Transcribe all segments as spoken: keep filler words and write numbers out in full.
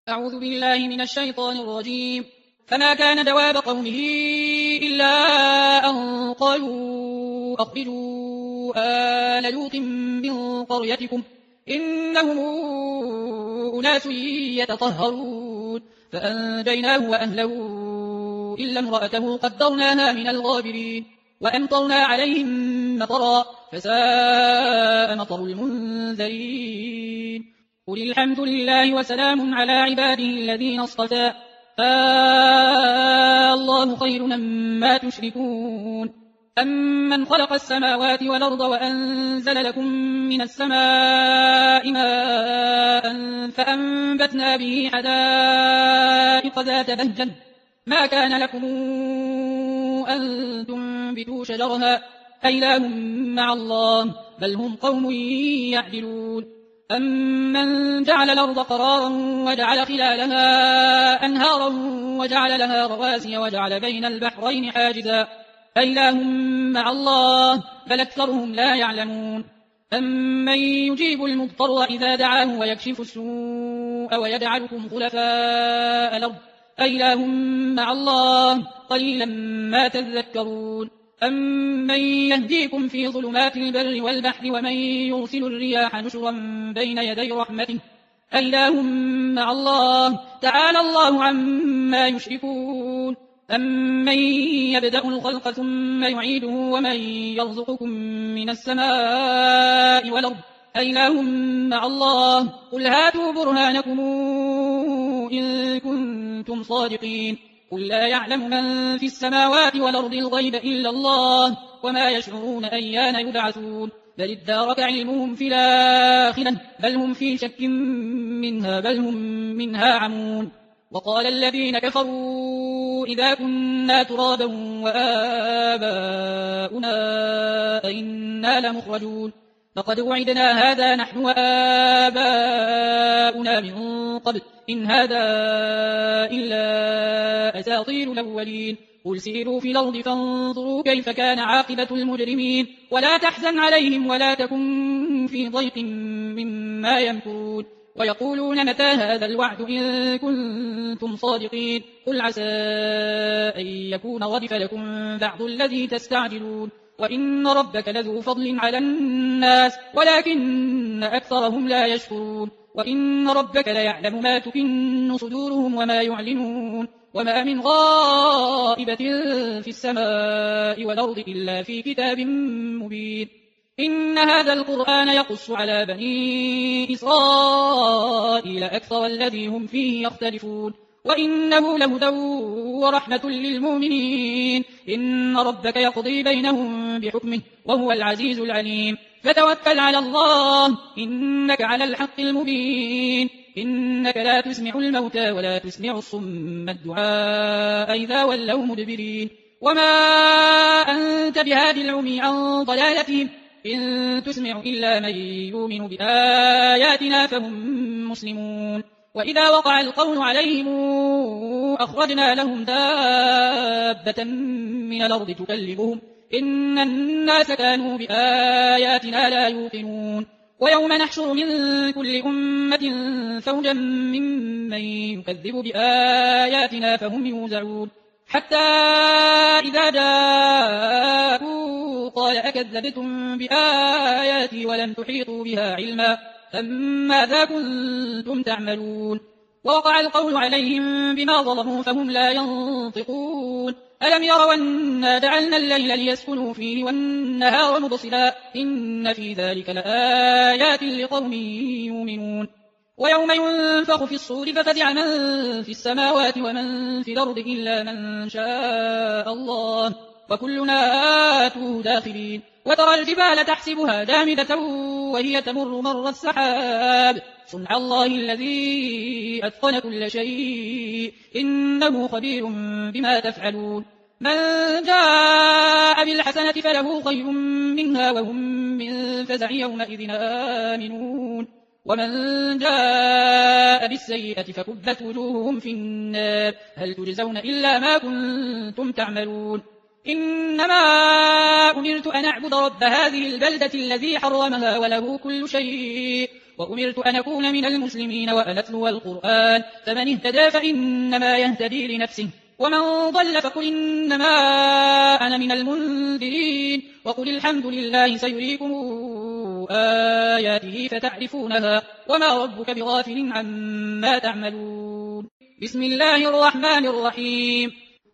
أعوذ بالله من الشيطان الرجيم. فما كان جواب قومه إلا أن قالوا أخرجوا آل لوط من قريتكم إنهم أناس يتطهرون فأنجيناه وأهله إلا امرأته قدرناها من الغابرين وأمطرنا عليهم مطرا فساء مطر المنذرين. قل الحمد لله وسلام على عباده الذين اصطفى فالله خير مما تشركون. أمن خلق السماوات والأرض وأنزل لكم من السماء ماء فأنبتنا به حدائق ذات بهجة ما كان لكم أن تنبتوا شجرها أإله مع الله بل هم قوم يعدلون. أمن جعل الأرض قرارا وجعل خلالها أنهارا وجعل لها رواسي وجعل بين البحرين حاجزا أإله مع الله بل أكثرهم لا يعلمون. أمن يجيب المضطر إذا دعاه ويكشف السوء ويجعلكم خلفاء الأرض أإله مع الله قليلا ما تذكرون. أمن يهديكم في ظلمات البر والبحر ومن يرسل الرياح نشرا بين يدي رحمته أإله مع الله تعالى الله عما يشركون. أمن يبدأ الخلق ثم يعيده ومن يرزقكم من السماء والأرض أإله مع الله قل هاتوا برهانكم إن كنتم صادقين. قل لا يعلم من في السماوات والأرض الغيب إلا الله وما يشعرون أيان يبعثون بل ادارك علمهم في الآخرة بل هم في شك منها بل هم منها عمون. وقال الذين كفروا إذا كنا ترابا وآباؤنا أئنا لمخرجون لقد وعدنا هذا نحن وآباؤنا من قبل إن هذا إلا أساطير الأولين. قل سيروا في الأرض فانظروا كيف كان عاقبة المجرمين ولا تحزن عليهم ولا تكن في ضيق مما يمكرون. ويقولون متى هذا الوعد إن كنتم صادقين قل عسى أن يكون ردف لكم بعض الذي تستعجلون وإن ربك لذو فضل على الناس ولكن أكثرهم لا يشكرون. وإن ربك ليعلم ما تكن صدورهم وما يعلنون وما من غائبة في السماء والأرض إلا في كتاب مبين. إن هذا القرآن يقص على بني إسرائيل أكثر الذي هم فيه يختلفون وإنه لهدى ورحمة للمؤمنين. إن ربك يقضي بينهم بحكمه وهو العزيز العليم. فتوكل على الله إنك على الحق المبين. إنك لا تسمع الموتى ولا تسمع الصم الدعاء إذا ولوا مدبرين. وما أنت بهادي العمي عن ضلالتهم إن تسمع إلا من يؤمن بآياتنا فهم مسلمون. وإذا وقع القول عليهم أخرجنا لهم دابة من الأرض تكلمهم إن الناس كانوا بآياتنا لا يوقنون. ويوم نحشر من كل أمة فوجا ممن يكذب بآياتنا فهم يوزعون حتى إذا جاءوا قال أكذبتم بآياتي ولم تحيطوا بها علما فماذا كنتم تعملون. ووقع القول عليهم بما ظلموا فهم لا ينطقون. ألم يروا أنا جعلنا الليل ليسكنوا فيه والنهار مبصرا إن في ذلك لآيات لقوم يؤمنون. ويوم ينفخ في الصور ففزع من في السماوات ومن في الأرض إلا من شاء الله وكلنا آتوه داخلين. وترى الجبال تحسبها جامدة وهي تمر مر السحاب صنع الله الذي أتقن كل شيء إنه خبير بما تفعلون. من جاء بالحسنة فله خير منها وهم من فزع يومئذ آمنون ومن جاء بالسيئة فكبت وجوههم في النار هل تجزون إلا ما كنتم تعملون. إنما أمرت أن أعبد رب هذه البلدة الذي حرمها وله كل شيء وأمرت أن أكون من المسلمين وأن أتلو القرآن فمن اهتدى فإنما يهتدي لنفسه ومن ضل فقل إنما أنا من المنذرين وقل الحمد لله سيريكم آياته فتعرفونها وما ربك بغافل عما تعملون. بسم الله الرحمن الرحيم.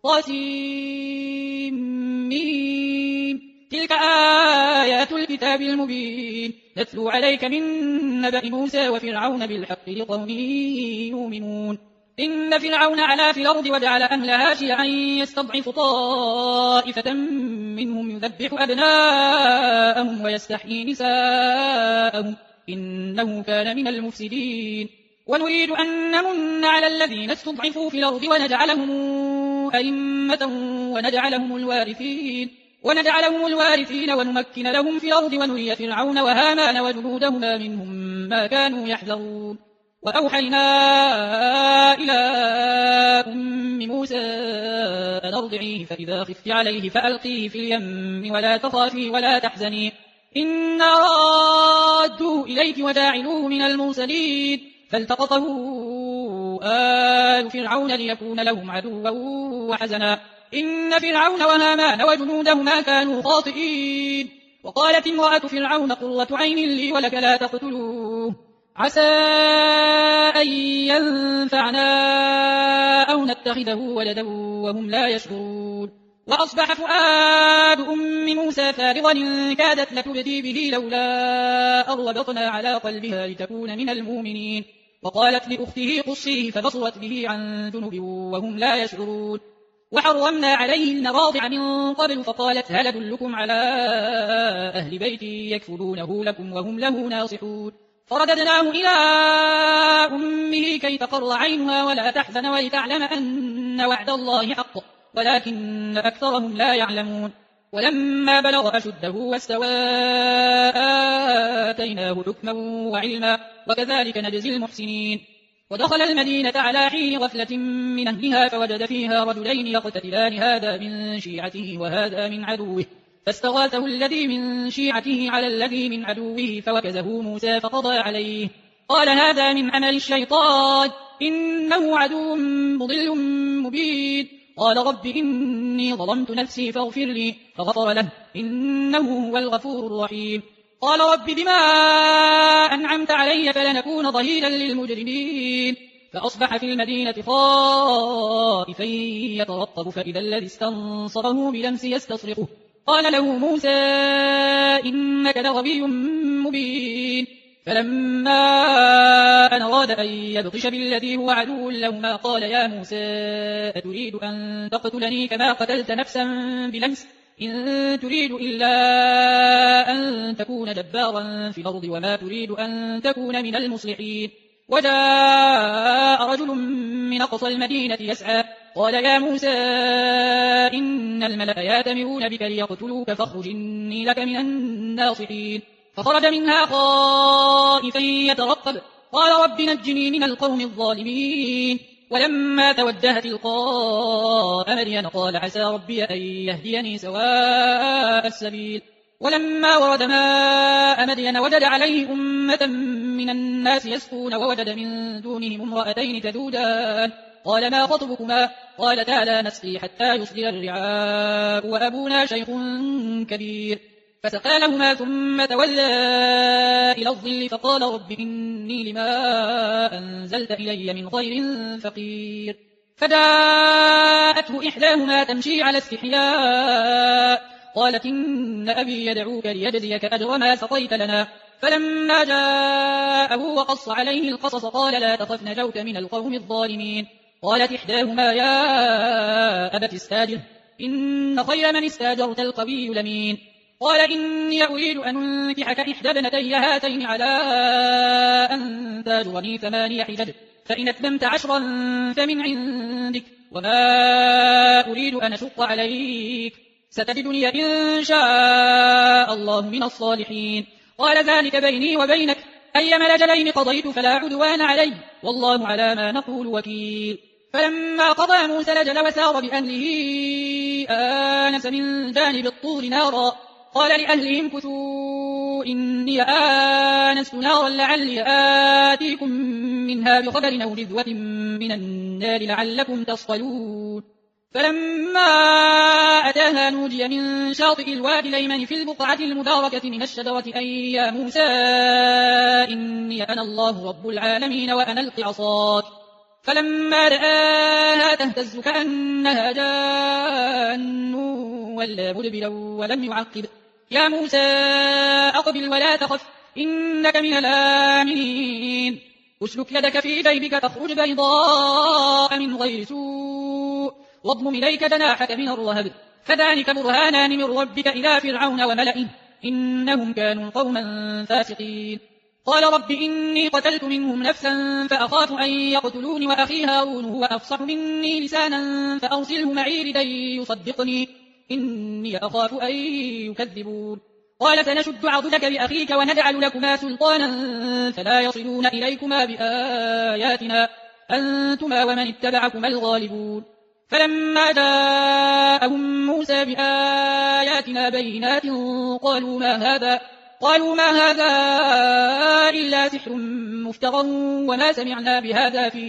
طاسيم تلك آيات الكتاب المبين نتلو عليك من نبأ موسى وفرعون بالحق لقوم يؤمنون. إن فرعون علا في الأرض وجعل أهلها شيعا يستضعف طائفة منهم يذبح أبناءهم ويستحيي نساءهم إنه كان من المفسدين. ونريد أن نمن على الذين استضعفوا في الأرض ونجعلهم أئمة ونجعلهم الوارثين ونجعلهم الوارثين ونمكن لهم في الأرض ونري فرعون وهامان وجنودهما منهم ما كانوا يحذرون. وأوحينا إلى أم موسى أن أرضعيه فإذا خفت عليه فألقيه في اليم ولا تخافي ولا تحزني إنا رادوه إليك وجاعلوه من المرسلين. فالتقطه آل فرعون ليكون لهم عدوا وحزنا إن فرعون وهامان وجنودهما كانوا خاطئين. وقالت امرأة فرعون قرة عين لي ولك لا تقتلوه عسى أن ينفعنا أو نتخذه ولدا وهم لا يشعرون. وأصبح فؤاد أم موسى فارغا إن كادت لتبدي به لولا أربطنا على قلبها لتكون من المؤمنين. وقالت لأخته قصيه فبصرت به عن جنب وهم لا يشعرون. وحرمنا عليه المراضع من قبل فقالت هل أدلكم على أهل بيت يكفلونه لكم وهم له ناصحون. فرددناه إلى أمه كي تقر عينها ولا تحزن ولتعلم أن وعد الله حق ولكن أكثرهم لا يعلمون. ولما بلغ أشده واستوى آتيناه حكما وعلما وكذلك نجزي المحسنين. ودخل المدينة على حين غفلة من أهلها فوجد فيها رجلين يقتتلان هذا من شيعته وهذا من عدوه فاستغاثه الذي من شيعته على الذي من عدوه فوكزه موسى فقضى عليه قال هذا من عمل الشيطان إنه عدو مضل مبين. قال رب إني ظلمت نفسي فاغفر لي فغفر له إنه هو الغفور الرحيم. قال رب بما أنعمت علي فلنكون ظهيرا للمجرمين. فأصبح في المدينة خائفا يترقب فإذا الذي استنصره بلمس يستصرخه قال له موسى إنك لغوي مبين. فلما أن أراد أن يبطش بالذي هو عدو لهما قال يا موسى أتريد أن تقتلني كما قتلت نفسا بلمس إن تريد إلا أن تكون جبارا في الأرض وما تريد أن تكون من المصلحين. وجاء رجل من أقصى المدينة يسعى قال يا موسى إن الملأ يأتمرون بك ليقتلوك فاخرج إني لك من الناصحين. فخرج منها خائفا يترقب قال رب نجني من القوم الظالمين. ولما توجه تلقاء مدين قال عسى ربي أن يهديني سواء السبيل. ولما ورد ماء مدين وجد عليه أمة من الناس يسقون ووجد من دونهم امرأتين تذودان قال ما خطبكما قالتا لا نسقي حتى يصدر الرعاء وأبونا شيخ كبير. فسقى لهما ثم تولى إلى الظل فقال رب إني لما أنزلت إلي من خير فقير. فجاءته إحداهما تمشي على استحياء قالت إن أبي يدعوك ليجزيك أجر ما سقيت لنا. فلما جاءه وقص عليه القصص قال لا تخف نجوت من القوم الظالمين. قالت إحداهما يا أبت استاجره إن خير من استاجرت القوي الأمين. قال إني أريد أن أنكحك إحدى ابنتي هاتين على أن تاجرني ثماني حجج فإن أتممت عشرا فمن عندك وما أريد أن أشق عليك ستجدني إن شاء الله من الصالحين. قال ذلك بيني وبينك أيما الأجلين قضيت فلا عدوان علي والله على ما نقول وكيل. فلما قضى موسى الأجل وسار بأهله آنس من جانب الطور نارا قال لأهلهم كثوا إني آنست نارا لعلي آتيكم منها بخبر أو جذوة من النار لعلكم تصطلون فلما أتاها نودي من شاطئ الوادي الأيمن في البقعة المباركة من الشجرة أن يا موسى إني أنا الله رب العالمين وأنا ألق عصاك فلما رآها تهتز كأنها جان ولا مدبرا ولم يعقب يا موسى أقبل ولا تخف إنك من الآمنين أسلك يدك في جيبك تخرج بيضاء من غير سوء واضم إليك جناحك من الرهب فذلك برهانان من ربك إلى فرعون وملئه إنهم كانوا قوما فاسقين قال رب إني قتلت منهم نفسا فأخاف أن يقتلون وأخي هارون هو أفصح مني لسانا فأرسله معي لكي يصدقني إني أخاف أن يكذبون قال سنشد عضدك بأخيك ونجعل لكما سلطانا فلا يصلون إليكما بآياتنا أنتما ومن اتبعكما الغالبون فلما جاءهم موسى بآياتنا بينات قالوا ما هذا قالوا ما هذا إلا سحر مفترى وما سمعنا بهذا في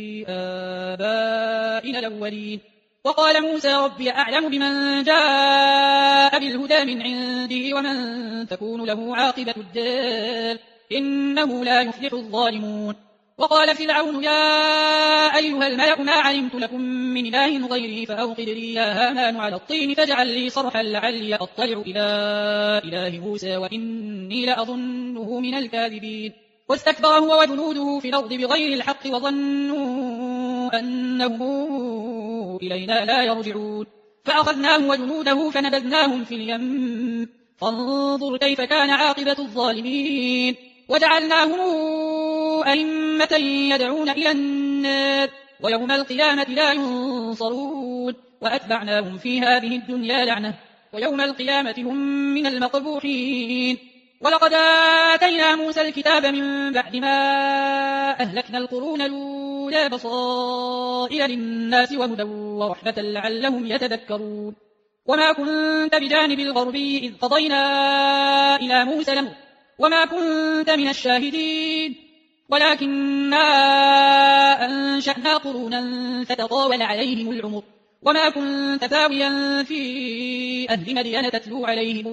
آبائنا الأولين وقال موسى ربي أعلم بمن جاء بالهدى من عندي ومن تكون له عاقبة الدار إنه لا يفلح الظالمون وقال فرعون يا أيها الملأ ما علمت لكم من إله غيري فأوقد لي يا هامان على الطين فاجعل لي صرحا لعلي أطلع إلى إله موسى وإني لأظنه من الكاذبين واستكبر هو وجنوده في الأرض بغير الحق وظنوا أنهم إلينا لا يرجعون فأخذناه وجنوده فنبذناهم في اليم فانظر كيف كان عاقبة الظالمين وجعلناهم أئمة يدعون إلى النار ويوم القيامة لا ينصرون وأتبعناهم في هذه الدنيا لعنة ويوم القيامة هم من المقبوحين ولقد آتينا موسى الكتاب من بعد ما أهلكنا القرون الأولى بصائر للناس وهدى ورحمة لعلهم يتذكرون وما كنت بجانب الغربي إذ قضينا إلى موسى الأمر وما كنت من الشاهدين ولكننا أنشأنا قرونا فتطاول عليهم العمر وما كنت ثاويا في أهل مدين تتلو عليهم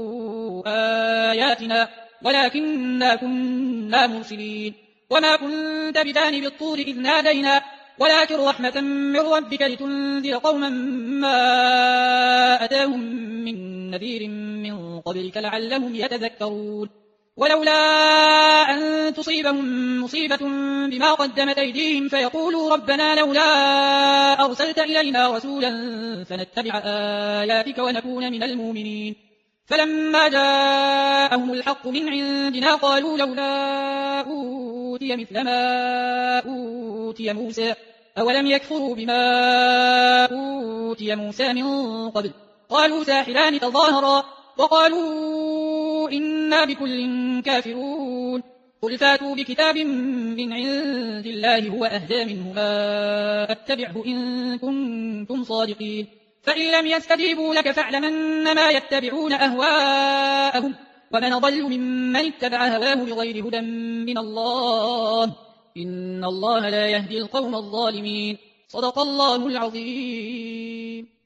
آياتنا ولكننا كنا مرسلين وما كنت بجانب الطور إذ نادينا ولكن رحمة من ربك لتنذر قوما ما أتاهم من نذير من قبلك لعلهم يتذكرون ولولا أن تصيبهم مصيبة بما قدمت أيديهم فيقولوا ربنا لولا أرسلت إلينا رسولا فنتبع آياتك ونكون من المؤمنين فلما جاءهم الحق من عندنا قالوا لولا أوتي مثل ما أوتي موسى أولم يكفروا بما أوتي موسى من قبل قالوا ساحران تظاهرا وقالوا إنا بكل كافرون قل فاتوا بكتاب من عند الله هو أهدى منهما أتبعه إن كنتم صادقين فإن لم يستجيبوا لك فاعلم أنما يتبعون أهواءهم ومن ضل ممن اتبع هواه بغير هدى من الله إن الله لا يهدي القوم الظالمين صدق الله العظيم.